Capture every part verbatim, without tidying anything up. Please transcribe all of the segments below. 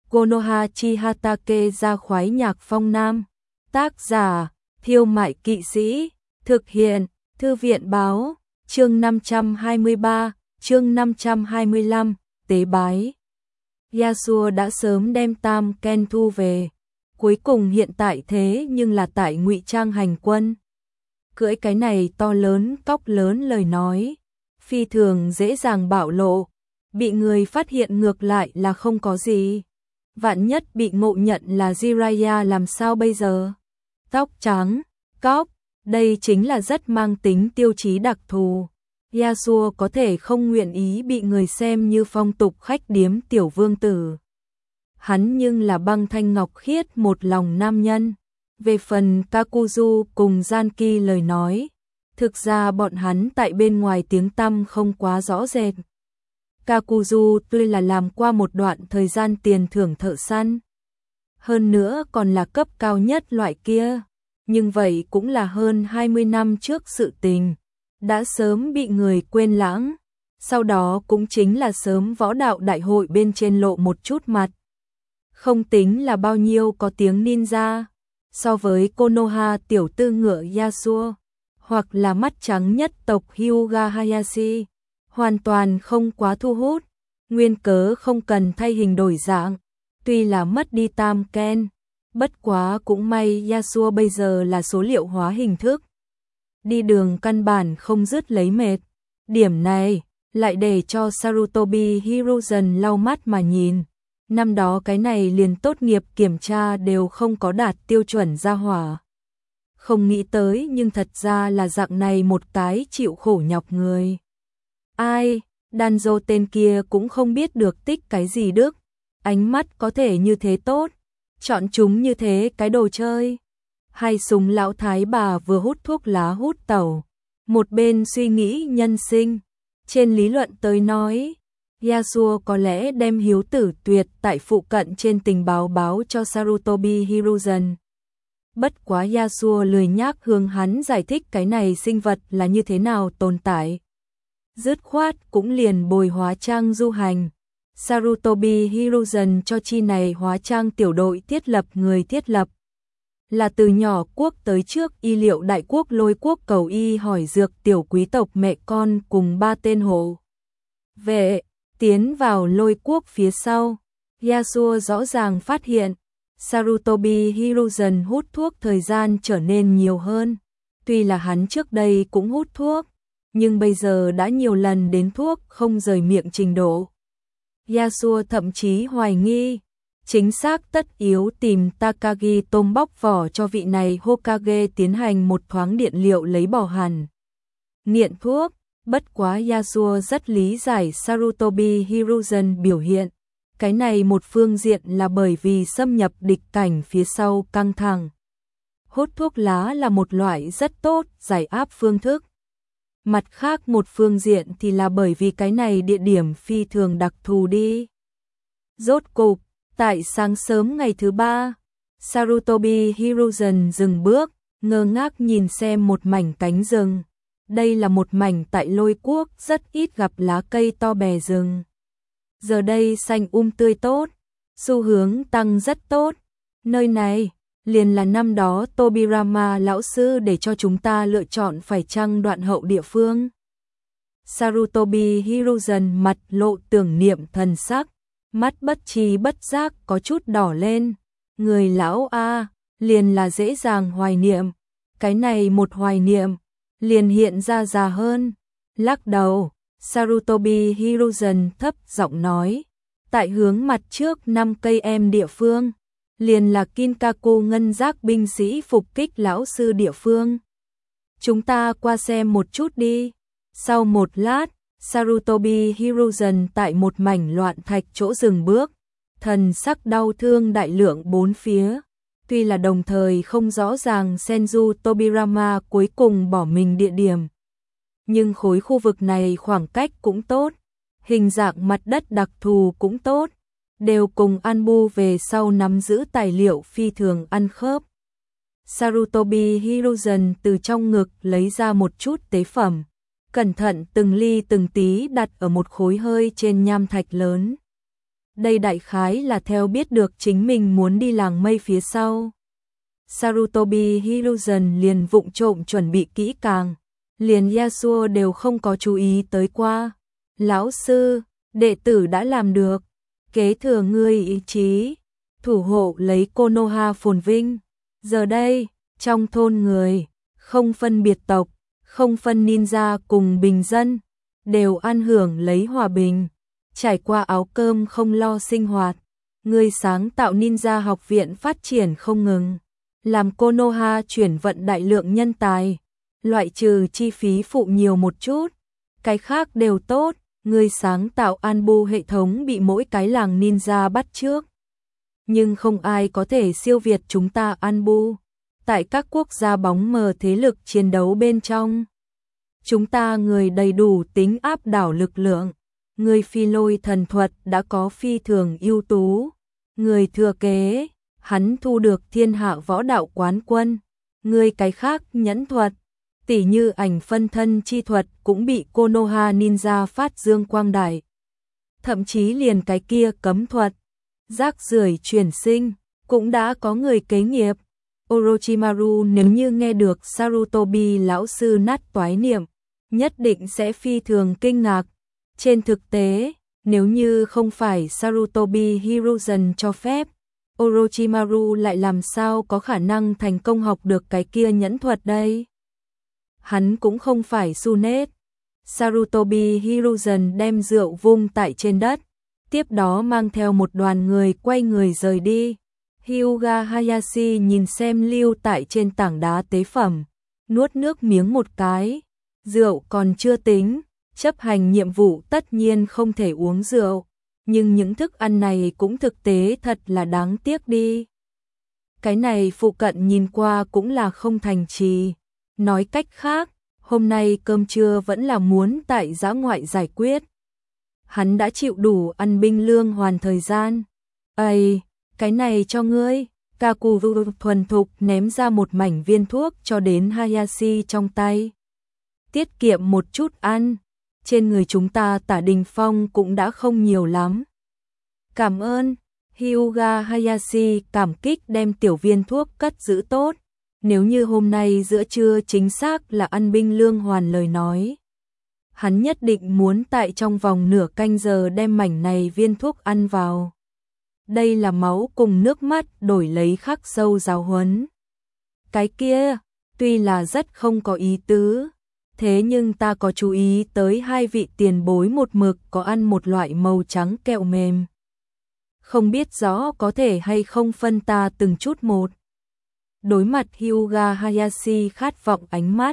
Konoha Chihatake ra khoái nhạc phong nam. Tác giả, Thiêu Mại Kỵ Sĩ. Thực hiện, Thư viện báo. Chương năm trăm hai mươi ba, chương năm trăm hai mươi lăm, tế bái. Yasuo đã sớm đem Tam Ken thu về. Cuối cùng hiện tại thế nhưng là tại ngụy trang hành quân. Cưỡi cái này to lớn, cóc lớn lời nói. Phi thường dễ dàng bạo lộ. Bị người phát hiện ngược lại là không có gì. Vạn nhất bị ngộ nhận là Jiraiya làm sao bây giờ? Tóc trắng, cóc, đây chính là rất mang tính tiêu chí đặc thù. Yasuo có thể không nguyện ý bị người xem như phong tục khách điếm tiểu vương tử. Hắn nhưng là băng thanh ngọc khiết một lòng nam nhân. Về phần Kakuzu cùng Zanki lời nói, thực ra bọn hắn tại bên ngoài tiếng tăm không quá rõ rệt. Kakuzu tuy là làm qua một đoạn thời gian tiền thưởng thợ săn, hơn nữa còn là cấp cao nhất loại kia, nhưng vậy cũng là hơn hai mươi năm trước sự tình, đã sớm bị người quên lãng, sau đó cũng chính là sớm võ đạo đại hội bên trên lộ một chút mặt. Không tính là bao nhiêu có tiếng ninja, so với Konoha tiểu tư ngựa Yasuo, hoặc là mắt trắng nhất tộc Hyuga Hayashi, hoàn toàn không quá thu hút, nguyên cớ không cần thay hình đổi dạng, tuy là mất đi Tam Ken, bất quá cũng may Yasuo bây giờ là số liệu hóa hình thức. Đi đường căn bản không dứt lấy mệt, điểm này lại để cho Sarutobi Hiruzen lau mắt mà nhìn. Năm đó cái này liền tốt nghiệp kiểm tra đều không có đạt tiêu chuẩn ra hỏa. Không nghĩ tới nhưng thật ra là dạng này một cái chịu khổ nhọc người. Ai, Danzo tên kia cũng không biết được tích cái gì đức. Ánh mắt có thể như thế tốt, chọn chúng như thế cái đồ chơi. Hai súng lão thái bà vừa hút thuốc lá hút tẩu, một bên suy nghĩ nhân sinh. Trên lý luận tới nói, Yasuo có lẽ đem hiếu tử tuyệt tại phụ cận trên tình báo báo cho Sarutobi Hiruzen. Bất quá Yasuo lười nhác hướng hắn giải thích cái này sinh vật là như thế nào tồn tại. Dứt khoát cũng liền bồi hóa trang du hành. Sarutobi Hiruzen cho chi này hóa trang tiểu đội thiết lập người thiết lập. Là từ nhỏ quốc tới trước y liệu đại quốc lôi quốc cầu y hỏi dược tiểu quý tộc mẹ con cùng ba tên hộ vệ. Tiến vào lôi quốc phía sau, Yasuo rõ ràng phát hiện, Sarutobi Hiruzen hút thuốc thời gian trở nên nhiều hơn. Tuy là hắn trước đây cũng hút thuốc, nhưng bây giờ đã nhiều lần đến thuốc không rời miệng trình độ. Yasuo thậm chí hoài nghi, chính xác tất yếu tìm Takagi tôm bóc vỏ cho vị này Hokage tiến hành một thoáng điện liệu lấy bỏ hẳn. Nghiện thuốc. Bất quá Yasuo rất lý giải Sarutobi Hiruzen biểu hiện. Cái này một phương diện là bởi vì xâm nhập địch cảnh phía sau căng thẳng. Hút thuốc lá là một loại rất tốt giải áp phương thức. Mặt khác một phương diện thì là bởi vì cái này địa điểm phi thường đặc thù đi. Rốt cục, tại sáng sớm ngày thứ ba, Sarutobi Hiruzen dừng bước, ngơ ngác nhìn xem một mảnh cánh rừng. Đây là một mảnh tại lôi quốc rất ít gặp lá cây to bè rừng. Giờ đây xanh um tươi tốt, xu hướng tăng rất tốt. Nơi này, liền là năm đó Tobirama lão sư để cho chúng ta lựa chọn phải chăng đoạn hậu địa phương. Sarutobi Hiruzen mặt lộ tưởng niệm thần sắc, mắt bất tri bất giác có chút đỏ lên. Người lão A, liền là dễ dàng hoài niệm. Cái này một hoài niệm, liền hiện ra già hơn. Lắc đầu, Sarutobi Hiruzen thấp giọng nói, tại hướng mặt trước năm cây em địa phương, liền là Kinkaku ngân giác binh sĩ phục kích lão sư địa phương. Chúng ta qua xem một chút đi. Sau một lát, Sarutobi Hiruzen tại một mảnh loạn thạch chỗ dừng bước, thần sắc đau thương đại lượng bốn phía. Tuy là đồng thời không rõ ràng Senju Tobirama cuối cùng bỏ mình địa điểm, nhưng khối khu vực này khoảng cách cũng tốt, hình dạng mặt đất đặc thù cũng tốt, đều cùng Anbu về sau nắm giữ tài liệu phi thường ăn khớp. Sarutobi Hiruzen từ trong ngực lấy ra một chút tế phẩm, cẩn thận từng ly từng tí đặt ở một khối hơi trên nham thạch lớn. đây đại khái là theo biết được chính mình muốn đi làng mây phía sau. Sarutobi Hiruzen liền vụng trộm chuẩn bị kỹ càng, liền Yasuo đều không có chú ý tới qua. Lão sư, đệ tử đã làm được, kế thừa ngươi ý chí, thủ hộ lấy Konoha phồn vinh. Giờ đây, trong thôn người, không phân biệt tộc, không phân ninja cùng bình dân, đều ăn hưởng lấy hòa bình, trải qua áo cơm không lo sinh hoạt. Người sáng tạo ninja học viện phát triển không ngừng, làm Konoha chuyển vận đại lượng nhân tài, loại trừ chi phí phụ nhiều một chút, cái khác đều tốt. Người sáng tạo Anbu hệ thống bị mỗi cái làng ninja bắt chước, nhưng không ai có thể siêu việt chúng ta Anbu. Tại các quốc gia bóng mờ thế lực chiến đấu bên trong, chúng ta người đầy đủ tính áp đảo lực lượng. Người phi lôi thần thuật đã có phi thường ưu tú, người thừa kế, hắn thu được thiên hạ võ đạo quán quân. Người cái khác nhẫn thuật, tỉ như ảnh phân thân chi thuật cũng bị Konoha Ninja phát dương quang đại. Thậm chí liền cái kia cấm thuật, rác rưởi chuyển sinh, cũng đã có người kế nghiệp. Orochimaru nếu như nghe được Sarutobi lão sư nát toái niệm, nhất định sẽ phi thường kinh ngạc. Trên thực tế, nếu như không phải Sarutobi Hiruzen cho phép, Orochimaru lại làm sao có khả năng thành công học được cái kia nhẫn thuật đây? Hắn cũng không phải Sunet. Sarutobi Hiruzen đem rượu vung tại trên đất, tiếp đó mang theo một đoàn người quay người rời đi. Hyuga Hayashi nhìn xem lưu tại trên tảng đá tế phẩm, nuốt nước miếng một cái. Rượu còn chưa tính, chấp hành nhiệm vụ tất nhiên không thể uống rượu, nhưng những thức ăn này cũng thực tế thật là đáng tiếc đi. Cái này phụ cận nhìn qua cũng là không thành trì. Nói cách khác, hôm nay cơm trưa vẫn là muốn tại dã ngoại giải quyết. Hắn đã chịu đủ ăn binh lương hoàn thời gian. Ây, cái này cho ngươi. Kakuzu thuần thục ném ra một mảnh viên thuốc cho đến Hayashi trong tay. Tiết kiệm một chút ăn, trên người chúng ta Tả Đình Phong cũng đã không nhiều lắm. Cảm ơn. Hyuga Hayashi cảm kích đem tiểu viên thuốc cất giữ tốt. Nếu như hôm nay giữa trưa chính xác là ăn binh lương hoàn lời nói, hắn nhất định muốn tại trong vòng nửa canh giờ đem mảnh này viên thuốc ăn vào. Đây là máu cùng nước mắt đổi lấy khắc sâu giáo huấn. Cái kia, tuy là rất không có ý tứ, thế nhưng ta có chú ý tới hai vị tiền bối một mực có ăn một loại màu trắng kẹo mềm. Không biết rõ có thể hay không phân ta từng chút một. Đối mặt Hyuga Hayashi khát vọng ánh mắt,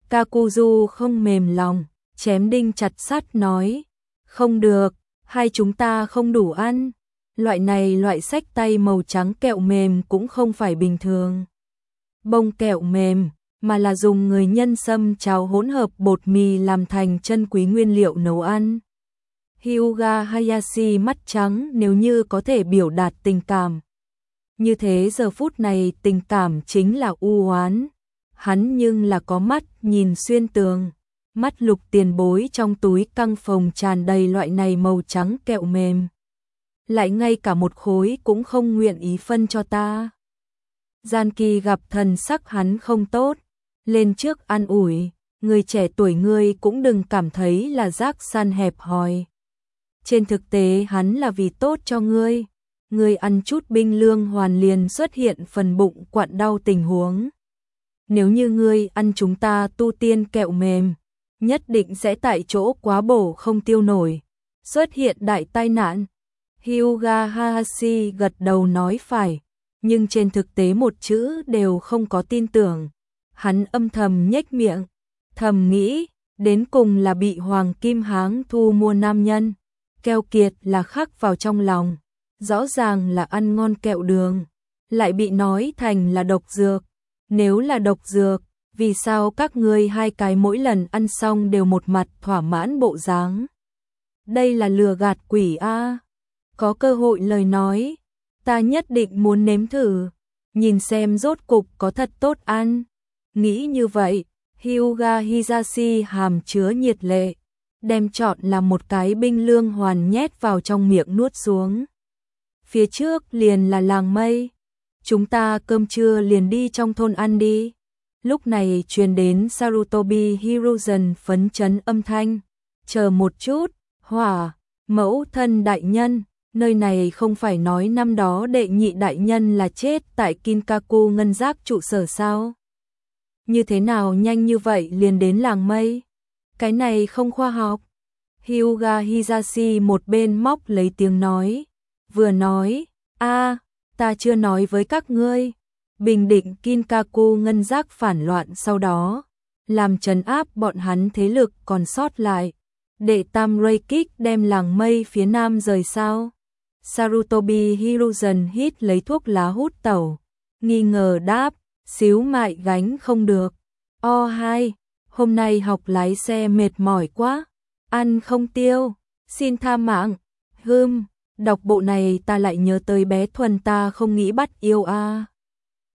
Kakuzu không mềm lòng, chém đinh chặt sắt nói, không được, hai chúng ta không đủ ăn. Loại này loại xách tay màu trắng kẹo mềm cũng không phải bình thường bông kẹo mềm, mà là dùng người nhân sâm cháo hỗn hợp bột mì làm thành chân quý nguyên liệu nấu ăn. Hyuga Hayashi mắt trắng nếu như có thể biểu đạt tình cảm. Như thế giờ phút này tình cảm chính là u oán. Hắn nhưng là có mắt nhìn xuyên tường. Mắt lục tiền bối trong túi căng phồng tràn đầy loại này màu trắng kẹo mềm. Lại ngay cả một khối cũng không nguyện ý phân cho ta. Gian Kỳ gặp thần sắc hắn không tốt, lên trước an ủi, người trẻ tuổi ngươi cũng đừng cảm thấy là rác san hẹp hòi. Trên thực tế hắn là vì tốt cho ngươi, ngươi ăn chút binh lương hoàn liền xuất hiện phần bụng quặn đau tình huống. Nếu như ngươi ăn chúng ta tu tiên kẹo mềm, nhất định sẽ tại chỗ quá bổ không tiêu nổi, xuất hiện đại tai nạn. Hyuga Hayashi gật đầu nói phải, nhưng trên thực tế một chữ đều không có tin tưởng. Hắn âm thầm nhếch miệng, thầm nghĩ, đến cùng là bị Hoàng Kim Háng thu mua nam nhân, keo kiệt là khắc vào trong lòng, rõ ràng là ăn ngon kẹo đường, lại bị nói thành là độc dược. Nếu là độc dược, vì sao các ngươi hai cái mỗi lần ăn xong đều một mặt thỏa mãn bộ dáng? Đây là lừa gạt quỷ a. Có cơ hội lời nói, ta nhất định muốn nếm thử, nhìn xem rốt cục có thật tốt ăn. Nghĩ như vậy, Hyuga Hisashi hàm chứa nhiệt lệ, đem chọn là một cái binh lương hoàn nhét vào trong miệng nuốt xuống. Phía trước liền là làng mây, chúng ta cơm trưa liền đi trong thôn ăn đi. Lúc này truyền đến Sarutobi Hiruzen phấn chấn âm thanh, chờ một chút, hỏa, mẫu thân đại nhân, nơi này không phải nói năm đó đệ nhị đại nhân là chết tại Kinkaku ngân giác trụ sở sao? Như thế nào nhanh như vậy liền đến làng mây? Cái này không khoa học. Hyuga Hisashi một bên móc lấy tiếng nói, vừa nói, a, ta chưa nói với các ngươi, bình định Kinkaku ngân giác phản loạn sau đó, làm trấn áp bọn hắn thế lực còn sót lại, để Tam Reikik đem làng mây phía nam rời sao? Sarutobi Hiruzen hít lấy thuốc lá hút tẩu, nghi ngờ đáp, xíu mại gánh không được. O hai, hôm nay học lái xe mệt mỏi quá, ăn không tiêu, xin tha mạng. Hừm, đọc bộ này ta lại nhớ tới bé Thuần ta không nghĩ bắt yêu a. À.